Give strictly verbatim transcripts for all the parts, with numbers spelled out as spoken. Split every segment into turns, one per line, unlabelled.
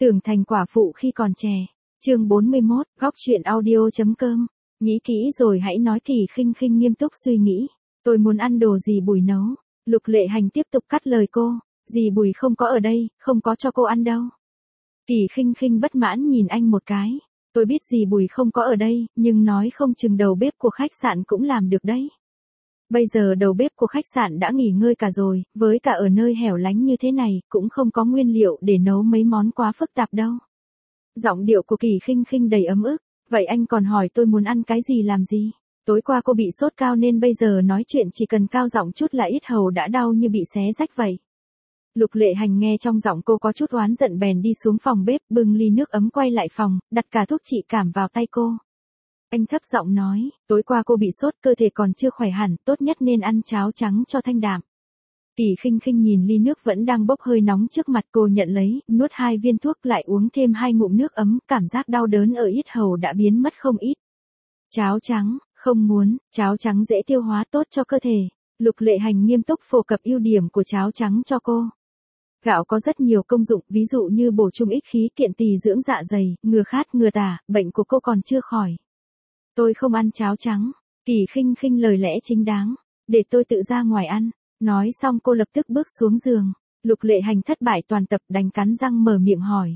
Tưởng thành quả phụ khi còn trẻ. Chương bốn mươi mốt, góc truyện audio.com. Nghĩ kỹ rồi hãy nói thì Khinh Khinh nghiêm túc suy nghĩ. Tôi muốn ăn đồ gì Bùi nấu. Lục Lệ Hành tiếp tục cắt lời cô. Dì Bùi không có ở đây, không có cho cô ăn đâu. Kỳ Khinh Khinh bất mãn nhìn anh một cái. Tôi biết dì Bùi không có ở đây, nhưng nói không chừng đầu bếp của khách sạn cũng làm được đấy. Bây giờ đầu bếp của khách sạn đã nghỉ ngơi cả rồi, với cả ở nơi hẻo lánh như thế này, cũng không có nguyên liệu để nấu mấy món quá phức tạp đâu. Giọng điệu của Kỳ Khinh Khinh đầy ấm ức, vậy anh còn hỏi tôi muốn ăn cái gì làm gì? Tối qua cô bị sốt cao nên bây giờ nói chuyện chỉ cần cao giọng chút là yết hầu đã đau như bị xé rách vậy. Lục Lệ Hành nghe trong giọng cô có chút oán giận bèn đi xuống phòng bếp bưng ly nước ấm quay lại phòng, đặt cả thuốc trị cảm vào tay cô. Anh thấp giọng nói, tối qua cô bị sốt cơ thể còn chưa khỏe hẳn, tốt nhất nên ăn cháo trắng cho thanh đạm. Kỳ Khinh Khinh nhìn ly nước vẫn đang bốc hơi nóng trước mặt cô nhận lấy, nuốt hai viên thuốc lại uống thêm hai ngụm nước ấm, cảm giác đau đớn ở yết hầu đã biến mất không ít. Cháo trắng, không muốn, cháo trắng dễ tiêu hóa tốt cho cơ thể. Lục Lệ Hành nghiêm túc phổ cập ưu điểm của cháo trắng cho cô. Gạo có rất nhiều công dụng, ví dụ như bổ sung ích khí, kiện tỳ, dưỡng dạ dày, ngừa khát ngừa tả, bệnh của cô còn chưa khỏi. Tôi không ăn cháo trắng. Kỳ Khinh Khinh lời lẽ chính đáng, để tôi tự ra ngoài ăn. Nói xong cô lập tức bước xuống giường. Lục Lệ Hành thất bại toàn tập đành cắn răng mở miệng hỏi.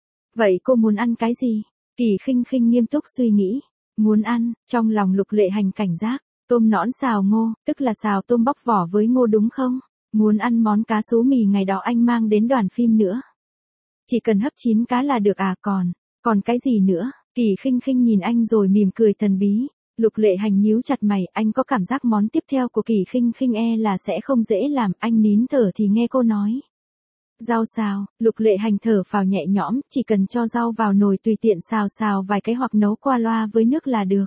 Vậy cô muốn ăn cái gì? Kỳ Khinh Khinh nghiêm túc suy nghĩ. Muốn ăn, trong lòng Lục Lệ Hành cảnh giác. Tôm nõn xào ngô, tức là xào tôm bóc vỏ với ngô đúng không? Muốn ăn món cá sú mì ngày đó anh mang đến đoàn phim nữa. Chỉ cần hấp chín cá là được à, còn, còn cái gì nữa? Kỳ Khinh Khinh nhìn anh rồi mỉm cười thần bí. Lục Lệ Hành nhíu chặt mày, anh có cảm giác món tiếp theo của Kỳ Khinh Khinh e là sẽ không dễ làm, anh nín thở thì nghe cô nói. Rau xào, Lục Lệ Hành thở phào nhẹ nhõm, chỉ cần cho rau vào nồi tùy tiện xào xào vài cái hoặc nấu qua loa với nước là được.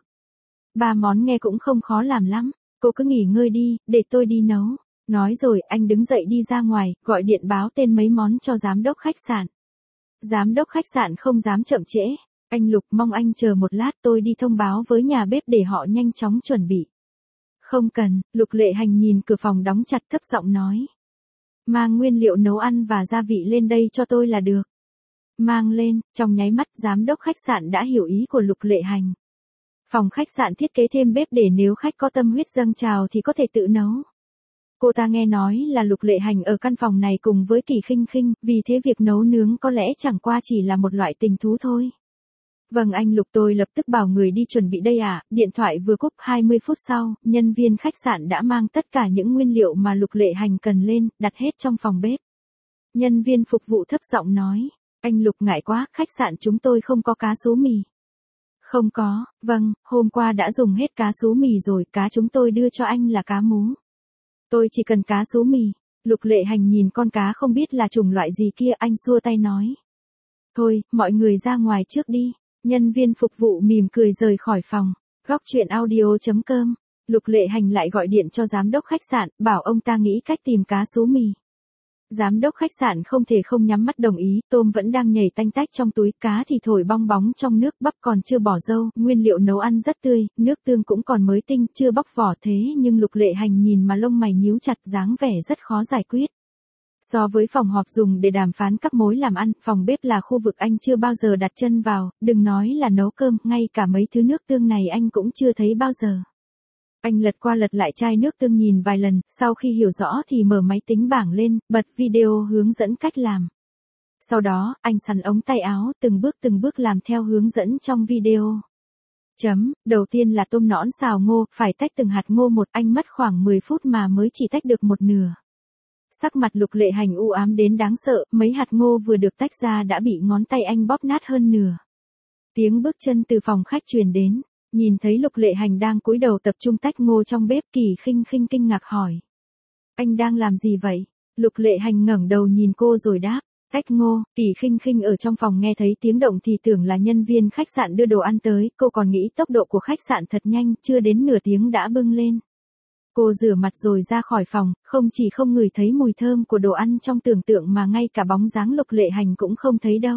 Ba món nghe cũng không khó làm lắm, cô cứ nghỉ ngơi đi, để tôi đi nấu. Nói rồi anh đứng dậy đi ra ngoài, gọi điện báo tên mấy món cho giám đốc khách sạn. Giám đốc khách sạn không dám chậm trễ. Anh Lục, mong anh chờ một lát, tôi đi thông báo với nhà bếp để họ nhanh chóng chuẩn bị. Không cần, Lục Lệ Hành nhìn cửa phòng đóng chặt thấp giọng nói. Mang nguyên liệu nấu ăn và gia vị lên đây cho tôi là được. Mang lên, trong nháy mắt giám đốc khách sạn đã hiểu ý của Lục Lệ Hành. Phòng khách sạn thiết kế thêm bếp để nếu khách có tâm huyết dâng trào thì có thể tự nấu. Cô ta nghe nói là Lục Lệ Hành ở căn phòng này cùng với Kỳ Khinh Khinh, vì thế việc nấu nướng có lẽ chẳng qua chỉ là một loại tình thú thôi. Vâng anh Lục, tôi lập tức bảo người đi chuẩn bị đây ạ. Điện thoại vừa cúp. Hai mươi phút sau, nhân viên khách sạn đã mang tất cả những nguyên liệu mà Lục Lệ Hành cần lên, đặt hết trong phòng bếp. Nhân viên phục vụ thấp giọng nói, anh Lục ngại quá, khách sạn chúng tôi không có cá sú mì. Không có, vâng, hôm qua đã dùng hết cá sú mì rồi, cá chúng tôi đưa cho anh là cá mú. Tôi chỉ cần cá sú mì. Lục Lệ Hành nhìn con cá không biết là chủng loại gì kia, anh xua tay nói. Thôi, mọi người ra ngoài trước đi. Nhân viên phục vụ mỉm cười rời khỏi phòng. Góc truyện audio.com. Lục Lệ Hành lại gọi điện cho giám đốc khách sạn, bảo ông ta nghĩ cách tìm cá sú mì. Giám đốc khách sạn không thể không nhắm mắt đồng ý, tôm vẫn đang nhảy tanh tách trong túi, cá thì thổi bong bóng trong nước, bắp còn chưa bỏ dâu, nguyên liệu nấu ăn rất tươi, nước tương cũng còn mới tinh, chưa bóc vỏ thế nhưng Lục Lệ Hành nhìn mà lông mày nhíu chặt, dáng vẻ rất khó giải quyết. So với phòng họp dùng để đàm phán các mối làm ăn, phòng bếp là khu vực anh chưa bao giờ đặt chân vào, đừng nói là nấu cơm, ngay cả mấy thứ nước tương này anh cũng chưa thấy bao giờ. Anh lật qua lật lại chai nước tương nhìn vài lần, sau khi hiểu rõ thì mở máy tính bảng lên, bật video hướng dẫn cách làm. Sau đó, anh sắn ống tay áo, từng bước từng bước làm theo hướng dẫn trong video. Chấm, đầu tiên là tôm nõn xào ngô, phải tách từng hạt ngô một, anh mất khoảng mười phút mà mới chỉ tách được một nửa. Sắc mặt Lục Lệ Hành u ám đến đáng sợ, mấy hạt ngô vừa được tách ra đã bị ngón tay anh bóp nát hơn nửa. Tiếng bước chân từ phòng khách truyền đến, nhìn thấy Lục Lệ Hành đang cúi đầu tập trung tách ngô trong bếp, Kỳ Khinh Khinh kinh ngạc hỏi. Anh đang làm gì vậy? Lục Lệ Hành ngẩng đầu nhìn cô rồi đáp, tách ngô. Kỳ Khinh Khinh ở trong phòng nghe thấy tiếng động thì tưởng là nhân viên khách sạn đưa đồ ăn tới, cô còn nghĩ tốc độ của khách sạn thật nhanh, chưa đến nửa tiếng đã bưng lên. Cô rửa mặt rồi ra khỏi phòng, không chỉ không ngửi thấy mùi thơm của đồ ăn trong tưởng tượng mà ngay cả bóng dáng Lục Lệ Hành cũng không thấy đâu.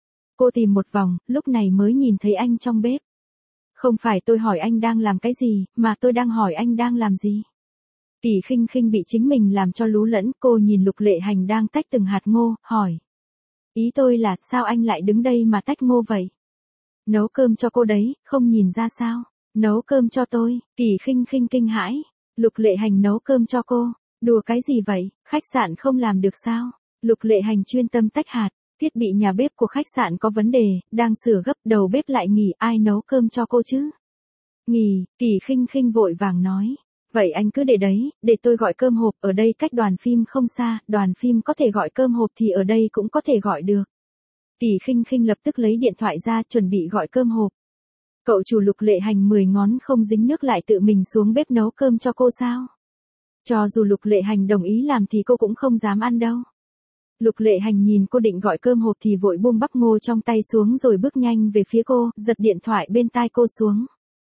Cô tìm một vòng, lúc này mới nhìn thấy anh trong bếp. Không phải tôi hỏi anh đang làm cái gì, mà tôi đang hỏi anh đang làm gì. Kỳ Khinh Khinh bị chính mình làm cho lú lẫn, cô nhìn Lục Lệ Hành đang tách từng hạt ngô, hỏi. Ý tôi là, sao anh lại đứng đây mà tách Ngô vậy? Nấu cơm cho cô đấy, không nhìn ra sao? Nấu cơm cho tôi, Kỳ Khinh Khinh kinh hãi. Lục Lệ Hành nấu cơm cho cô, đùa cái gì vậy, khách sạn không làm được sao? Lục Lệ Hành chuyên tâm tách hạt, thiết bị nhà bếp của khách sạn có vấn đề, đang sửa gấp, đầu bếp lại nghỉ, ai nấu cơm cho cô chứ? Nghỉ, Kỳ Khinh Khinh vội vàng nói. Vậy anh cứ để đấy, để tôi gọi cơm hộp, ở đây cách đoàn phim không xa, đoàn phim có thể gọi cơm hộp thì ở đây cũng có thể gọi được. Kỳ Khinh Khinh lập tức lấy điện thoại ra, chuẩn bị gọi cơm hộp. Cậu chủ Lục Lệ Hành mười ngón không dính nước lại tự mình xuống bếp nấu cơm cho cô sao? Cho dù Lục Lệ Hành đồng ý làm thì cô cũng không dám ăn đâu. Lục Lệ Hành nhìn cô định gọi cơm hộp thì vội buông bắp ngô trong tay xuống rồi bước nhanh về phía cô, giật điện thoại bên tai cô xuống.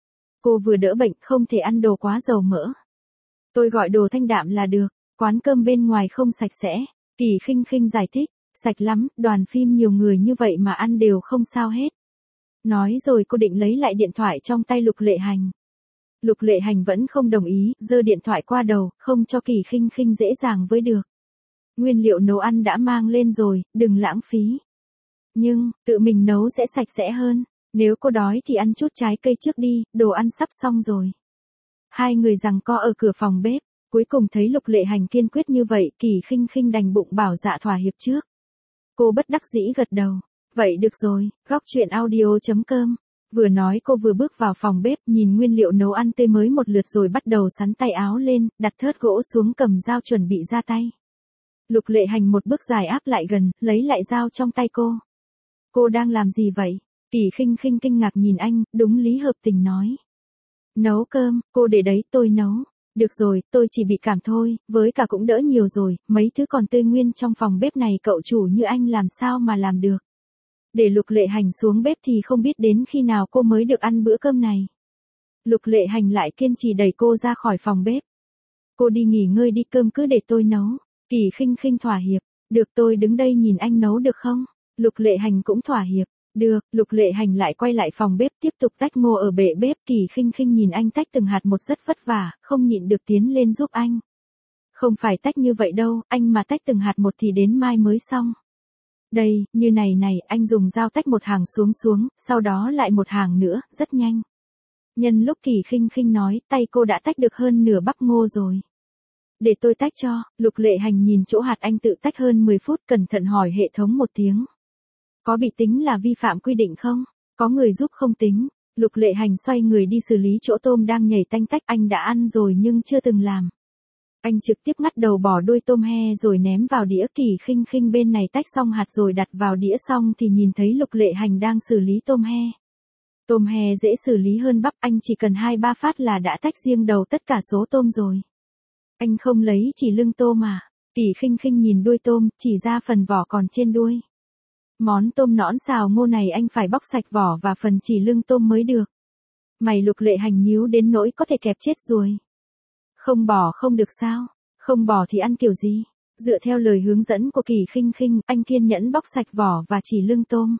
Cô vừa đỡ bệnh, không thể ăn đồ quá dầu mỡ. Tôi gọi đồ thanh đạm là được, quán cơm bên ngoài không sạch sẽ. Kỳ Khinh Khinh giải thích, sạch lắm, đoàn phim nhiều người như vậy mà ăn đều không sao hết. Nói rồi cô định lấy lại điện thoại trong tay Lục Lệ Hành. Lục Lệ Hành vẫn không đồng ý, giơ điện thoại qua đầu, không cho Kỳ Khinh Khinh dễ dàng với được. Nguyên liệu nấu ăn đã mang lên rồi, đừng lãng phí. Nhưng, tự mình nấu sẽ sạch sẽ hơn. Nếu cô đói thì ăn chút trái cây trước đi, đồ ăn sắp xong rồi. Hai người giằng co ở cửa phòng bếp, cuối cùng thấy Lục Lệ Hành kiên quyết như vậy, Kỳ Khinh Khinh đành bụng bảo dạ thỏa hiệp trước. Cô bất đắc dĩ gật đầu. Vậy được rồi, góc truyện audio chấm com. Vừa nói cô vừa bước vào phòng bếp, nhìn nguyên liệu nấu ăn tươi mới một lượt rồi bắt đầu sắn tay áo lên, đặt thớt gỗ xuống, cầm dao chuẩn bị ra tay. Lục Lệ Hành một bước dài áp lại gần, lấy lại dao trong tay cô. Cô đang làm gì vậy? Kỳ Khinh Khinh kinh ngạc nhìn anh, đúng lý hợp tình nói. Nấu cơm, cô để đấy, tôi nấu. Được rồi, tôi chỉ bị cảm thôi, với cả cũng đỡ nhiều rồi, mấy thứ còn tươi nguyên trong phòng bếp này cậu chủ như anh làm sao mà làm được. Để Lục Lệ Hành xuống bếp thì không biết đến khi nào cô mới được ăn bữa cơm này. Lục Lệ Hành lại kiên trì đẩy cô ra khỏi phòng bếp. Cô đi nghỉ ngơi đi, cơm cứ để tôi nấu. Kỳ Khinh Khinh thỏa hiệp. Được, tôi đứng đây nhìn anh nấu được không? Lục Lệ Hành cũng thỏa hiệp. Được, Lục Lệ Hành lại quay lại phòng bếp tiếp tục tách ngô ở bệ bếp. Kỳ Khinh Khinh nhìn anh tách từng hạt một rất vất vả, không nhịn được tiến lên giúp anh. Không phải tách như vậy đâu, anh mà tách từng hạt một thì đến mai mới xong. Đây, như này này, anh dùng dao tách một hàng xuống xuống, sau đó lại một hàng nữa, rất nhanh. Nhân lúc Kỳ Khinh Khinh nói, tay cô đã tách được hơn nửa bắp ngô rồi. Để tôi tách cho, Lục Lệ Hành nhìn chỗ hạt anh tự tách hơn mười phút, cẩn thận hỏi hệ thống một tiếng. Có bị tính là vi phạm quy định không? Có người giúp không tính. Lục Lệ Hành xoay người đi xử lý chỗ tôm đang nhảy tanh tách, anh đã ăn rồi nhưng chưa từng làm. Anh trực tiếp ngắt đầu bỏ đuôi tôm he rồi ném vào đĩa. Kỳ Khinh Khinh bên này tách xong hạt rồi đặt vào đĩa xong thì nhìn thấy Lục Lệ Hành đang xử lý tôm he. Tôm he dễ xử lý hơn bắp, anh chỉ cần hai ba phát là đã tách riêng đầu tất cả số tôm rồi. Anh không lấy chỉ lưng tôm mà. Kỳ Khinh Khinh nhìn đuôi tôm, chỉ ra phần vỏ còn trên đuôi. Món tôm nõn xào ngô này anh phải bóc sạch vỏ và phần chỉ lưng tôm mới được. Mày Lục Lệ Hành nhíu đến nỗi có thể kẹp chết ruồi. Không bỏ không được sao? Không bỏ thì ăn kiểu gì? Dựa theo lời hướng dẫn của Kỳ Khinh Khinh, anh kiên nhẫn bóc sạch vỏ và chỉ lưng tôm.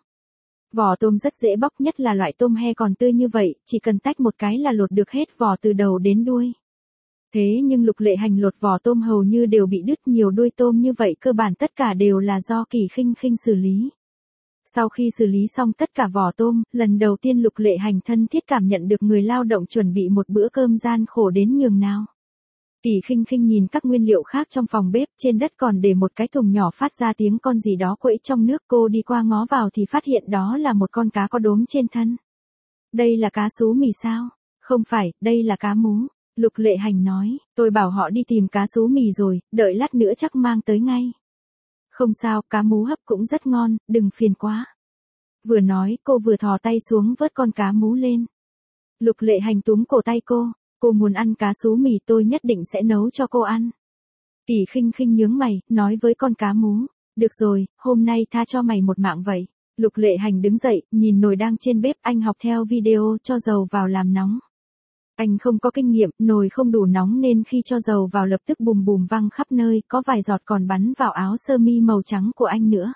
Vỏ tôm rất dễ bóc, nhất là loại tôm he còn tươi như vậy, chỉ cần tách một cái là lột được hết vỏ từ đầu đến đuôi. Thế nhưng Lục Lệ Hành lột vỏ tôm hầu như đều bị đứt, nhiều đuôi tôm như vậy cơ bản tất cả đều là do Kỳ Khinh Khinh xử lý. Sau khi xử lý xong tất cả vỏ tôm, lần đầu tiên Lục Lệ Hành thân thiết cảm nhận được người lao động chuẩn bị một bữa cơm gian khổ đến nhường nào. Kỳ Khinh Khinh nhìn các nguyên liệu khác trong phòng bếp, trên đất còn để một cái thùng nhỏ phát ra tiếng con gì đó quẫy trong nước, cô đi qua ngó vào thì phát hiện đó là một con cá có đốm trên thân. Đây là cá sú mì sao? Không phải, đây là cá mú. Lục Lệ Hành nói, tôi bảo họ đi tìm cá sú mì rồi, đợi lát nữa chắc mang tới ngay. Không sao, cá mú hấp cũng rất ngon, đừng phiền quá. Vừa nói, cô vừa thò tay xuống vớt con cá mú lên. Lục Lệ Hành túm cổ tay cô, cô muốn ăn cá sú mì tôi nhất định sẽ nấu cho cô ăn. Kỳ Khinh Khinh nhướng mày, nói với con cá mú, được rồi, hôm nay tha cho mày một mạng vậy. Lục Lệ Hành đứng dậy, nhìn nồi đang trên bếp, anh học theo video, cho dầu vào làm nóng. Anh không có kinh nghiệm, nồi không đủ nóng nên khi cho dầu vào lập tức bùm bùm văng khắp nơi, có vài giọt còn bắn vào áo sơ mi màu trắng của anh nữa.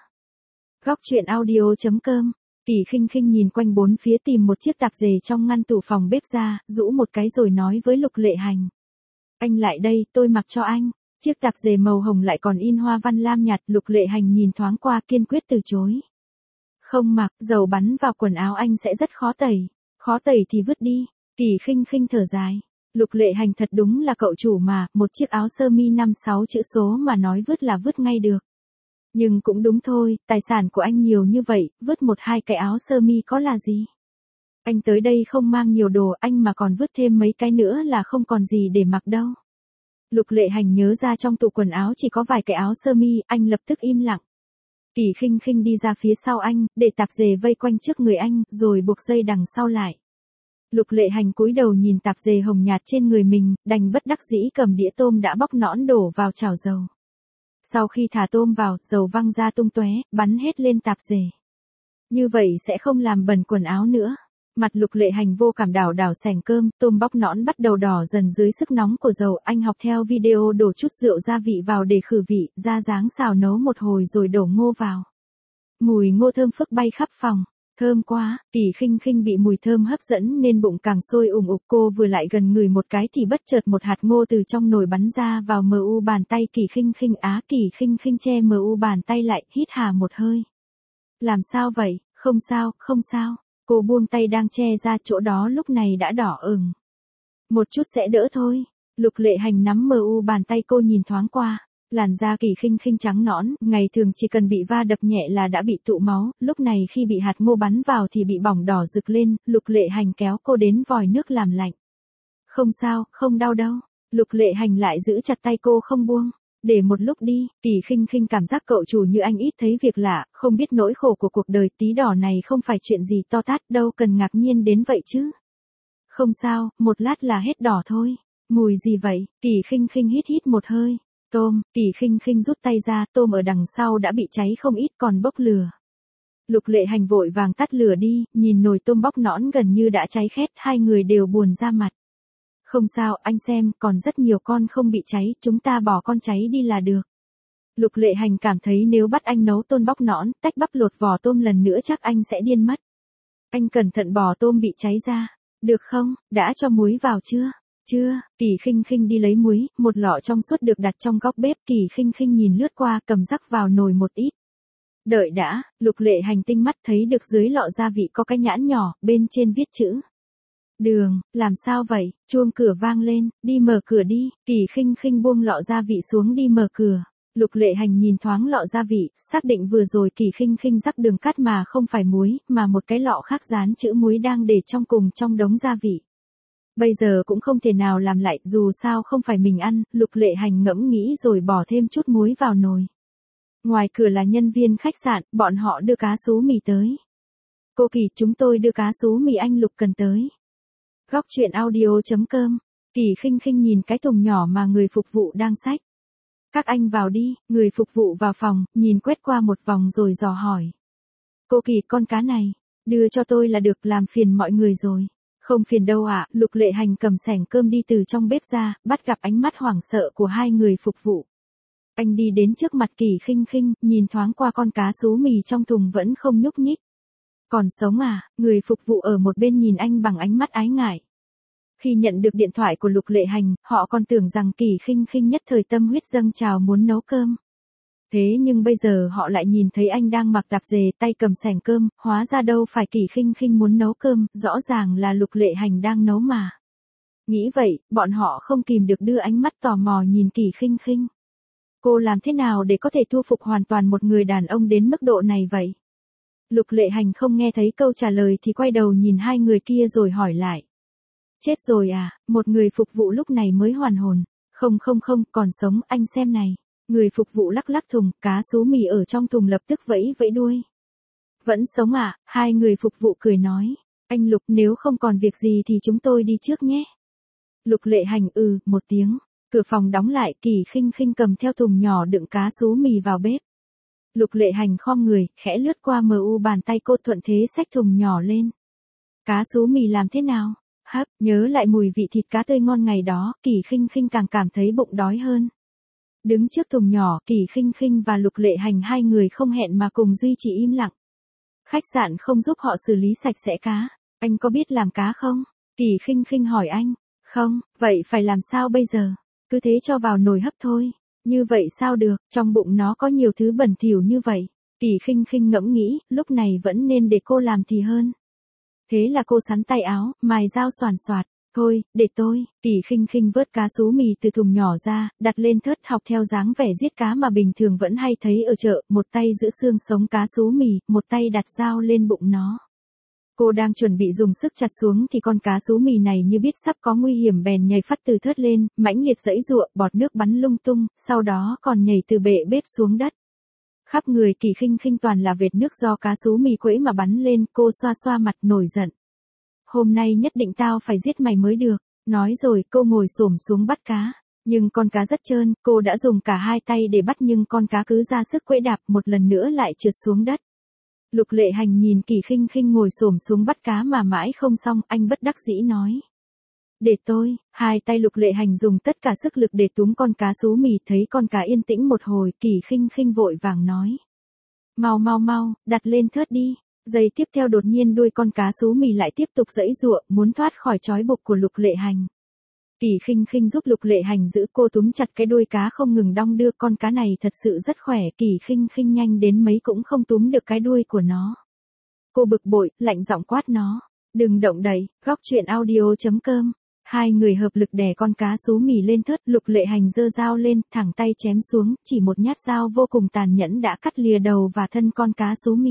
Góc truyện audio chấm com. Kỳ Khinh Khinh nhìn quanh bốn phía tìm một chiếc tạp dề trong ngăn tủ phòng bếp ra, rũ một cái rồi nói với Lục Lệ Hành. Anh lại đây, tôi mặc cho anh. Chiếc tạp dề màu hồng lại còn in hoa văn lam nhạt, Lục Lệ Hành nhìn thoáng qua kiên quyết từ chối. Không mặc, dầu bắn vào quần áo anh sẽ rất khó tẩy. Khó tẩy thì vứt đi. Kỳ Khinh Khinh thở dài. Lục Lệ Hành thật đúng là cậu chủ mà, một chiếc áo sơ mi năm sáu chữ số mà nói vứt là vứt ngay được. Nhưng cũng đúng thôi, tài sản của anh nhiều như vậy, vứt một hai cái áo sơ mi có là gì? Anh tới đây không mang nhiều đồ, anh mà còn vứt thêm mấy cái nữa là không còn gì để mặc đâu. Lục Lệ Hành nhớ ra trong tủ quần áo chỉ có vài cái áo sơ mi, anh lập tức im lặng. Kỳ Khinh Khinh đi ra phía sau anh, để tạp dề vây quanh trước người anh, rồi buộc dây đằng sau lại. Lục Lệ Hành cúi đầu nhìn tạp dề hồng nhạt trên người mình, đành bất đắc dĩ cầm đĩa tôm đã bóc nõn đổ vào chảo dầu. Sau khi thả tôm vào, dầu văng ra tung tóe, bắn hết lên tạp dề. Như vậy sẽ không làm bẩn quần áo nữa. Mặt Lục Lệ Hành vô cảm đảo đảo sành cơm, tôm bóc nõn bắt đầu đỏ dần dưới sức nóng của dầu. Anh học theo video đổ chút rượu gia vị vào để khử vị, ra dáng xào nấu một hồi rồi đổ ngô vào. Mùi ngô thơm phức bay khắp phòng. Thơm quá, Kỳ Khinh Khinh bị mùi thơm hấp dẫn nên bụng càng sôi ủng ục. Cô vừa lại gần người một cái thì bất chợt một hạt ngô từ trong nồi bắn ra vào mờ u bàn tay Kỳ Khinh Khinh. Á, Kỳ Khinh Khinh che mờ u bàn tay lại, hít hà một hơi. Làm sao vậy? Không sao, không sao. Cô buông tay đang che ra, chỗ đó lúc này đã đỏ ửng. Một chút sẽ đỡ thôi. Lục Lệ Hành nắm mờ u bàn tay cô nhìn thoáng qua. Làn da Kỳ Khinh Khinh trắng nõn, ngày thường chỉ cần bị va đập nhẹ là đã bị tụ máu, lúc này khi bị hạt ngô bắn vào thì bị bỏng đỏ rực lên. Lục Lệ Hành kéo cô đến vòi nước làm lạnh. Không sao, không đau đâu. Lục Lệ Hành lại giữ chặt tay cô không buông. Để một lúc đi. Kỳ Khinh Khinh cảm giác cậu chủ như anh ít thấy việc lạ, không biết nỗi khổ của cuộc đời. Tí đỏ này không phải chuyện gì to tát, đâu cần ngạc nhiên đến vậy chứ. Không sao, một lát là hết đỏ thôi. Mùi gì vậy? Kỳ Khinh Khinh hít hít một hơi. Tôm. Kỳ Khinh Khinh rút tay ra, tôm ở đằng sau đã bị cháy không ít, còn bốc lửa. Lục Lệ Hành vội vàng tắt lửa đi, nhìn nồi tôm bóc nõn gần như đã cháy khét, hai người đều buồn ra mặt. Không sao, anh xem, còn rất nhiều con không bị cháy, chúng ta bỏ con cháy đi là được. Lục Lệ Hành cảm thấy nếu bắt anh nấu tôm bóc nõn, tách bắp lột vỏ tôm lần nữa chắc anh sẽ điên mất. Anh cẩn thận bỏ tôm bị cháy ra. Được không? Đã cho muối vào chưa? Chưa. Kỳ Khinh Khinh đi lấy muối, một lọ trong suốt được đặt trong góc bếp. Kỳ Khinh Khinh nhìn lướt qua, cầm rắc vào nồi một ít. Đợi đã. Lục Lệ Hành tinh mắt thấy được dưới lọ gia vị có cái nhãn nhỏ, bên trên viết chữ đường. Làm sao vậy? Chuông cửa vang lên. Đi mở cửa đi. Kỳ Khinh Khinh buông lọ gia vị xuống đi mở cửa. Lục Lệ Hành nhìn thoáng lọ gia vị, xác định vừa rồi Kỳ Khinh Khinh rắc đường cát mà không phải muối, mà một cái lọ khác dán chữ muối đang để trong cùng trong đống gia vị. Bây giờ cũng không thể nào làm lại, dù sao không phải mình ăn. Lục Lệ Hành ngẫm nghĩ rồi bỏ thêm chút muối vào nồi. Ngoài cửa là nhân viên khách sạn, bọn họ đưa cá sú mì tới. Cô Kỳ, chúng tôi đưa cá sú mì anh Lục cần tới. Góc truyện audio chấm com. Kỳ Khinh Khinh nhìn cái thùng nhỏ mà người phục vụ đang xách. Các anh vào đi. Người phục vụ vào phòng, nhìn quét qua một vòng rồi dò hỏi. Cô Kỳ, con cá này, đưa cho tôi là được, làm phiền mọi người rồi. Không phiền đâu ạ. À. Lục Lệ Hành cầm xẻng cơm đi từ trong bếp ra, bắt gặp ánh mắt hoảng sợ của hai người phục vụ. Anh đi đến trước mặt Kỳ Khinh Khinh, nhìn thoáng qua con cá sú mì trong thùng vẫn không nhúc nhích. Còn sống à? Người phục vụ ở một bên nhìn anh bằng ánh mắt ái ngại. Khi nhận được điện thoại của Lục Lệ Hành, họ còn tưởng rằng Kỳ Khinh Khinh nhất thời tâm huyết dâng trào muốn nấu cơm. Thế nhưng bây giờ họ lại nhìn thấy anh đang mặc tạp dề, tay cầm xẻng cơm, hóa ra đâu phải Kỳ Khinh Khinh muốn nấu cơm, rõ ràng là Lục Lệ Hành đang nấu mà. Nghĩ vậy, bọn họ không kìm được đưa ánh mắt tò mò nhìn Kỳ Khinh Khinh. Cô làm thế nào để có thể thu phục hoàn toàn một người đàn ông đến mức độ này vậy? Lục Lệ Hành không nghe thấy câu trả lời thì quay đầu nhìn hai người kia rồi hỏi lại. Chết rồi à? Một người phục vụ lúc này mới hoàn hồn. Không không không, còn sống, anh xem này. Người phục vụ lắc lắc thùng, cá sú mì ở trong thùng lập tức vẫy vẫy đuôi. Vẫn sống à? Hai người phục vụ cười nói. Anh Lục, nếu không còn việc gì thì chúng tôi đi trước nhé. Lục Lệ Hành ừ, một tiếng. Cửa phòng đóng lại, Kỳ Khinh Khinh cầm theo thùng nhỏ đựng cá sú mì vào bếp. Lục Lệ Hành khom người, khẽ lướt qua mờ u bàn tay cô, thuận thế xách thùng nhỏ lên. Cá sú mì làm thế nào? Hấp, nhớ lại mùi vị thịt cá tươi ngon ngày đó, Kỳ Khinh Khinh càng cảm thấy bụng đói hơn. Đứng trước thùng nhỏ, Kỳ Khinh Khinh và Lục Lệ Hành hai người không hẹn mà cùng duy trì im lặng. Khách sạn không giúp họ xử lý sạch sẽ cá. Anh có biết làm cá không? Kỳ Khinh Khinh hỏi anh. Không, vậy phải làm sao bây giờ? Cứ thế cho vào nồi hấp thôi. Như vậy sao được, trong bụng nó có nhiều thứ bẩn thỉu như vậy. Kỳ Khinh Khinh ngẫm nghĩ, lúc này vẫn nên để cô làm thì hơn. Thế là cô sắn tay áo, mài dao xoàn xoạt. Thôi, để tôi. Kỳ Khinh Khinh vớt cá sú mì từ thùng nhỏ ra, đặt lên thớt học theo dáng vẻ giết cá mà bình thường vẫn hay thấy ở chợ, một tay giữ xương sống cá sú mì, một tay đặt dao lên bụng nó. Cô đang chuẩn bị dùng sức chặt xuống thì con cá sú mì này như biết sắp có nguy hiểm bèn nhảy phắt từ thớt lên, mãnh liệt giãy giụa, bọt nước bắn lung tung, sau đó còn nhảy từ bệ bếp xuống đất. Khắp người Kỳ Khinh Khinh toàn là vệt nước do cá sú mì quẫy mà bắn lên, cô xoa xoa mặt nổi giận. Hôm nay nhất định tao phải giết mày mới được, nói rồi cô ngồi xổm xuống bắt cá. Nhưng con cá rất trơn, cô đã dùng cả hai tay để bắt nhưng con cá cứ ra sức quẫy đạp một lần nữa lại trượt xuống đất. Lục Lệ Hành nhìn Kỳ Khinh Khinh ngồi xổm xuống bắt cá mà mãi không xong, anh bất đắc dĩ nói. Để tôi, hai tay Lục Lệ Hành dùng tất cả sức lực để túm con cá sú mì, thấy con cá yên tĩnh một hồi, Kỳ Khinh Khinh vội vàng nói. Mau mau mau, đặt lên thớt đi. Giây tiếp theo đột nhiên đuôi con cá sú mì lại tiếp tục giãy giụa, muốn thoát khỏi trói buộc của Lục Lệ Hành. Kỳ Khinh Khinh giúp Lục Lệ Hành giữ cô túm chặt cái đuôi cá không ngừng đong đưa, con cá này thật sự rất khỏe, Kỳ Khinh Khinh nhanh đến mấy cũng không túm được cái đuôi của nó. Cô bực bội, lạnh giọng quát nó. Đừng động đậy, góc truyện audio chấm com. Hai người hợp lực đè con cá sú mì lên thớt, Lục Lệ Hành giơ dao lên, thẳng tay chém xuống, chỉ một nhát dao vô cùng tàn nhẫn đã cắt lìa đầu và thân con cá sú mì.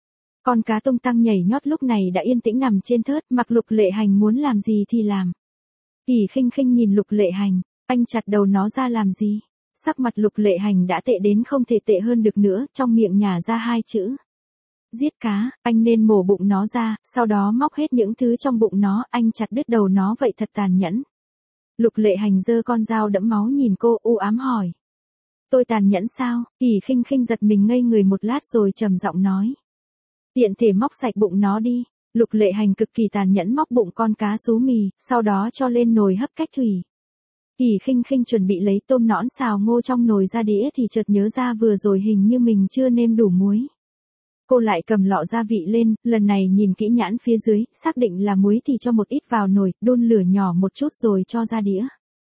Con cá tung tăng nhảy nhót lúc này đã yên tĩnh nằm trên thớt, mặc Lục Lệ Hành muốn làm gì thì làm. Kỳ Khinh Khinh nhìn Lục Lệ Hành, anh chặt đầu nó ra làm gì? Sắc mặt Lục Lệ Hành đã tệ đến không thể tệ hơn được nữa, trong miệng nhả ra hai chữ. Giết cá, anh nên mổ bụng nó ra, sau đó móc hết những thứ trong bụng nó, anh chặt đứt đầu nó vậy thật tàn nhẫn. Lục Lệ Hành giơ con dao đẫm máu nhìn cô u ám hỏi. Tôi tàn nhẫn sao? Kỳ Khinh Khinh giật mình ngây người một lát rồi trầm giọng nói. Tiện thể móc sạch bụng nó đi. Lục Lệ Hành cực kỳ tàn nhẫn móc bụng con cá sú mì, sau đó cho lên nồi hấp cách thủy. Kỳ Khinh Khinh chuẩn bị lấy tôm nõn xào ngô trong nồi ra đĩa thì chợt nhớ ra vừa rồi hình như mình chưa nêm đủ muối. Cô lại cầm lọ gia vị lên, lần này nhìn kỹ nhãn phía dưới, xác định là muối thì cho một ít vào nồi, đun lửa nhỏ một chút rồi cho ra đĩa.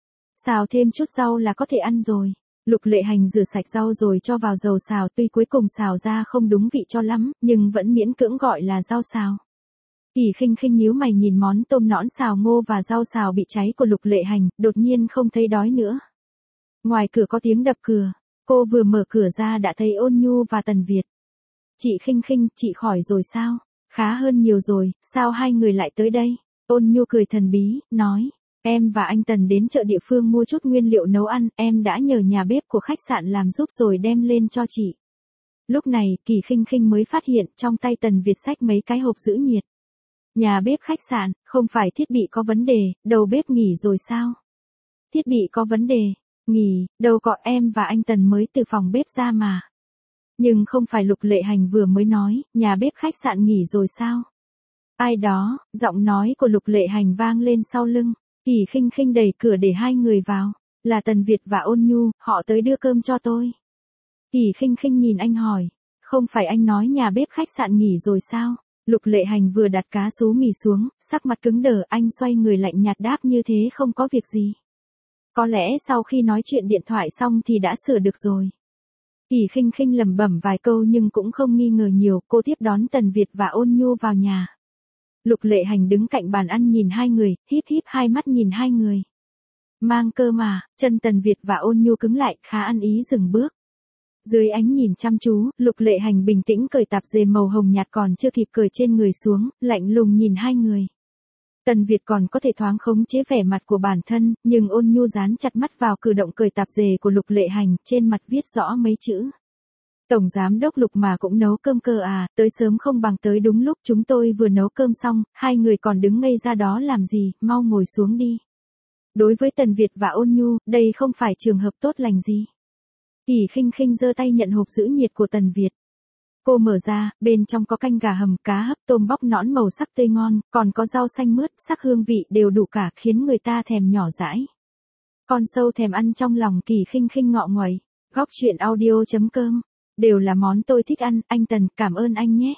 Xào thêm chút rau là có thể ăn rồi. Lục Lệ Hành rửa sạch rau rồi cho vào dầu xào, tuy cuối cùng xào ra không đúng vị cho lắm, nhưng vẫn miễn cưỡng gọi là rau xào. Kỳ Khinh Khinh nhíu mày nhìn món tôm nõn xào ngô và rau xào bị cháy của Lục Lệ Hành, đột nhiên không thấy đói nữa. Ngoài cửa có tiếng đập cửa, cô vừa mở cửa ra đã thấy Ôn Nhu và Tần Việt. Chị Khinh Khinh, chị khỏi rồi sao? Khá hơn nhiều rồi, sao hai người lại tới đây? Ôn Nhu cười thần bí, nói. Em và anh Tần đến chợ địa phương mua chút nguyên liệu nấu ăn, em đã nhờ nhà bếp của khách sạn làm giúp rồi đem lên cho chị. Lúc này, Kỳ Khinh Khinh mới phát hiện trong tay Tần Việt xách mấy cái hộp giữ nhiệt. Nhà bếp khách sạn, không phải thiết bị có vấn đề, đầu bếp nghỉ rồi sao? Thiết bị có vấn đề, nghỉ, đâu có, em và anh Tần mới từ phòng bếp ra mà. Nhưng không phải Lục Lệ Hành vừa mới nói, nhà bếp khách sạn nghỉ rồi sao? Ai đó, giọng nói của Lục Lệ Hành vang lên sau lưng. Kỳ Khinh Khinh đẩy cửa để hai người vào, là Tần Việt và Ôn Nhu, họ tới đưa cơm cho tôi. Kỳ Khinh Khinh nhìn anh hỏi, không phải anh nói nhà bếp khách sạn nghỉ rồi sao? Lục Lệ Hành vừa đặt cá sú mì xuống, sắc mặt cứng đờ, anh xoay người lạnh nhạt đáp như thế không có việc gì. Có lẽ sau khi nói chuyện điện thoại xong thì đã sửa được rồi. Kỳ Khinh Khinh lẩm bẩm vài câu nhưng cũng không nghi ngờ nhiều, cô tiếp đón Tần Việt và Ôn Nhu vào nhà. Lục Lệ Hành đứng cạnh bàn ăn nhìn hai người, híp híp hai mắt nhìn hai người. Mang cơ mà, chân Tần Việt và Ôn Nhu cứng lại, khá ăn ý dừng bước. Dưới ánh nhìn chăm chú, Lục Lệ Hành bình tĩnh cởi tạp dề màu hồng nhạt còn chưa kịp cởi trên người xuống, lạnh lùng nhìn hai người. Tần Việt còn có thể thoáng khống chế vẻ mặt của bản thân, nhưng Ôn Nhu dán chặt mắt vào cử động cởi tạp dề của Lục Lệ Hành, trên mặt viết rõ mấy chữ. Tổng giám đốc Lục mà cũng nấu cơm cơ à, tới sớm không bằng tới đúng lúc, chúng tôi vừa nấu cơm xong, hai người còn đứng ngây ra đó làm gì, mau ngồi xuống đi. Đối với Tần Việt và Ôn Nhu, đây không phải trường hợp tốt lành gì. Kỳ Khinh Khinh giơ tay nhận hộp giữ nhiệt của Tần Việt. Cô mở ra, bên trong có canh gà hầm, cá hấp, tôm bóc nõn màu sắc tươi ngon, còn có rau xanh mướt, sắc hương vị đều đủ cả, khiến người ta thèm nhỏ dãi. Con sâu thèm ăn trong lòng Kỳ Khinh Khinh ngọ nguậy. Góc truyện audio chấm com. Đều là món tôi thích ăn, anh Tần, cảm ơn anh nhé.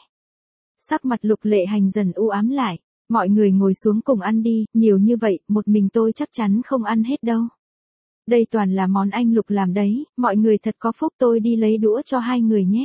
Sắc mặt Lục Lệ Hành dần u ám lại. Mọi người ngồi xuống cùng ăn đi, nhiều như vậy, một mình tôi chắc chắn không ăn hết đâu. Đây toàn là món anh Lục làm đấy, mọi người thật có phúc, tôi đi lấy đũa cho hai người nhé.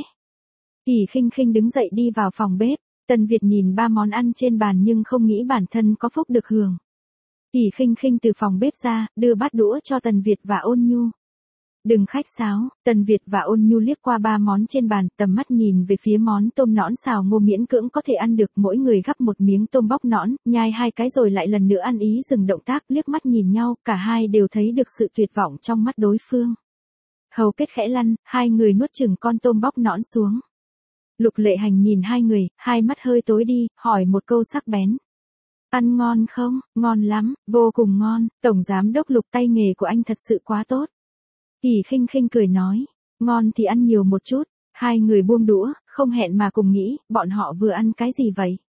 Kỳ Khinh Khinh đứng dậy đi vào phòng bếp, Tần Việt nhìn ba món ăn trên bàn nhưng không nghĩ bản thân có phúc được hưởng. Kỳ Khinh Khinh từ phòng bếp ra, đưa bát đũa cho Tần Việt và Ôn Nhu. Đừng khách sáo, Tần Việt và Ôn Nhu liếc qua ba món trên bàn, tầm mắt nhìn về phía món tôm nõn xào ngô miễn cưỡng có thể ăn được, mỗi người gắp một miếng tôm bóc nõn, nhai hai cái rồi lại lần nữa ăn ý dừng động tác, liếc mắt nhìn nhau, cả hai đều thấy được sự tuyệt vọng trong mắt đối phương. Hầu kết khẽ lăn, hai người nuốt chửng con tôm bóc nõn xuống. Lục Lệ Hành nhìn hai người, hai mắt hơi tối đi, hỏi một câu sắc bén. Ăn ngon không? Ngon lắm, vô cùng ngon, Tổng Giám Đốc Lục, tay nghề của anh thật sự quá tốt. Kỳ Khinh Khinh cười nói, ngon thì ăn nhiều một chút. Hai người buông đũa, không hẹn mà cùng nghĩ, bọn họ vừa ăn cái gì vậy?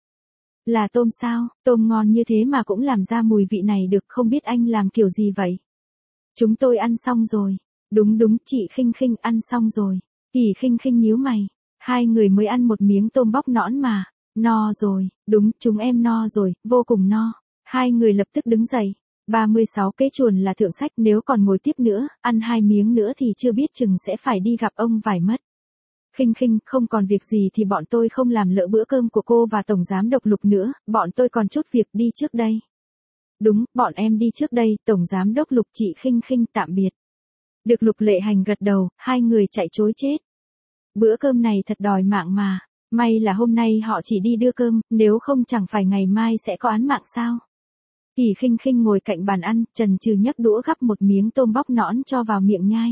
Là tôm sao? Tôm ngon như thế mà cũng làm ra mùi vị này được, không biết anh làm kiểu gì vậy? Chúng tôi ăn xong rồi. Đúng đúng, chị Khinh Khinh ăn xong rồi. Kỳ Khinh Khinh nhíu mày. Hai người mới ăn một miếng tôm bóc nõn mà. No rồi, đúng, chúng em no rồi, vô cùng no. Hai người lập tức đứng dậy. ba mươi sáu kế chuồn là thượng sách, nếu còn ngồi tiếp nữa, ăn hai miếng nữa thì chưa biết chừng sẽ phải đi gặp ông vải mất. Khinh Khinh, không còn việc gì thì bọn tôi không làm lỡ bữa cơm của cô và Tổng Giám Đốc Lục nữa, bọn tôi còn chút việc, đi trước đây. Đúng, bọn em đi trước đây, Tổng Giám Đốc Lục, chị Khinh Khinh, tạm biệt. Được Lục Lệ Hành gật đầu, hai người chạy trối chết. Bữa cơm này thật đòi mạng mà, may là hôm nay họ chỉ đi đưa cơm, nếu không chẳng phải ngày mai sẽ có án mạng sao. Kỳ Khinh Khinh ngồi cạnh bàn ăn, chần chừ nhấc đũa gắp một miếng tôm bóc nõn cho vào miệng nhai.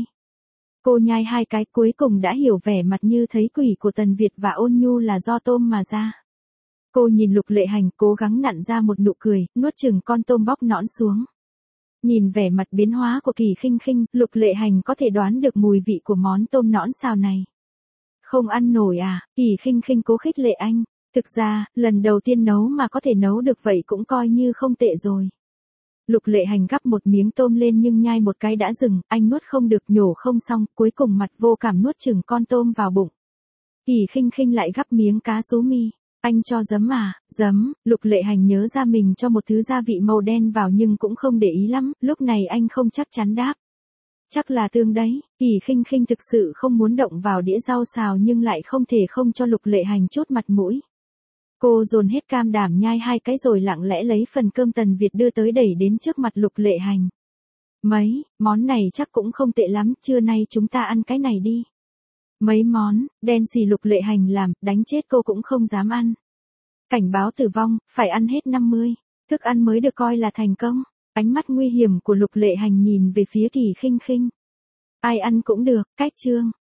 Cô nhai hai cái cuối cùng đã hiểu vẻ mặt như thấy quỷ của Tần Việt và Ôn Nhu là do tôm mà ra. Cô nhìn Lục Lệ Hành cố gắng nặn ra một nụ cười, nuốt chừng con tôm bóc nõn xuống. Nhìn vẻ mặt biến hóa của Kỳ Khinh Khinh, Lục Lệ Hành có thể đoán được mùi vị của món tôm nõn xào này. Không ăn nổi à? Kỳ Khinh Khinh cố khích lệ anh. Thực ra, lần đầu tiên nấu mà có thể nấu được vậy cũng coi như không tệ rồi. Lục Lệ Hành gắp một miếng tôm lên nhưng nhai một cái đã dừng, anh nuốt không được, nhổ không xong, cuối cùng mặt vô cảm nuốt chừng con tôm vào bụng. Kỳ Khinh Khinh lại gắp miếng cá sú mi. Anh cho giấm à? Giấm. Lục Lệ Hành nhớ ra mình cho một thứ gia vị màu đen vào nhưng cũng không để ý lắm, lúc này anh không chắc chắn đáp. Chắc là tương đấy. Kỳ Khinh Khinh thực sự không muốn động vào đĩa rau xào nhưng lại không thể không cho Lục Lệ Hành chút mặt mũi. Cô dồn hết cam đảm nhai hai cái rồi lặng lẽ lấy phần cơm Tần Việt đưa tới đẩy đến trước mặt Lục Lệ Hành. Mấy, món này chắc cũng không tệ lắm, trưa nay chúng ta ăn cái này đi. Mấy món, đen xì Lục Lệ Hành làm, đánh chết cô cũng không dám ăn. Cảnh báo tử vong, phải ăn hết năm mươi, thức ăn mới được coi là thành công. Ánh mắt nguy hiểm của Lục Lệ Hành nhìn về phía Kỳ Khinh Khinh. Ai ăn cũng được, cách chương.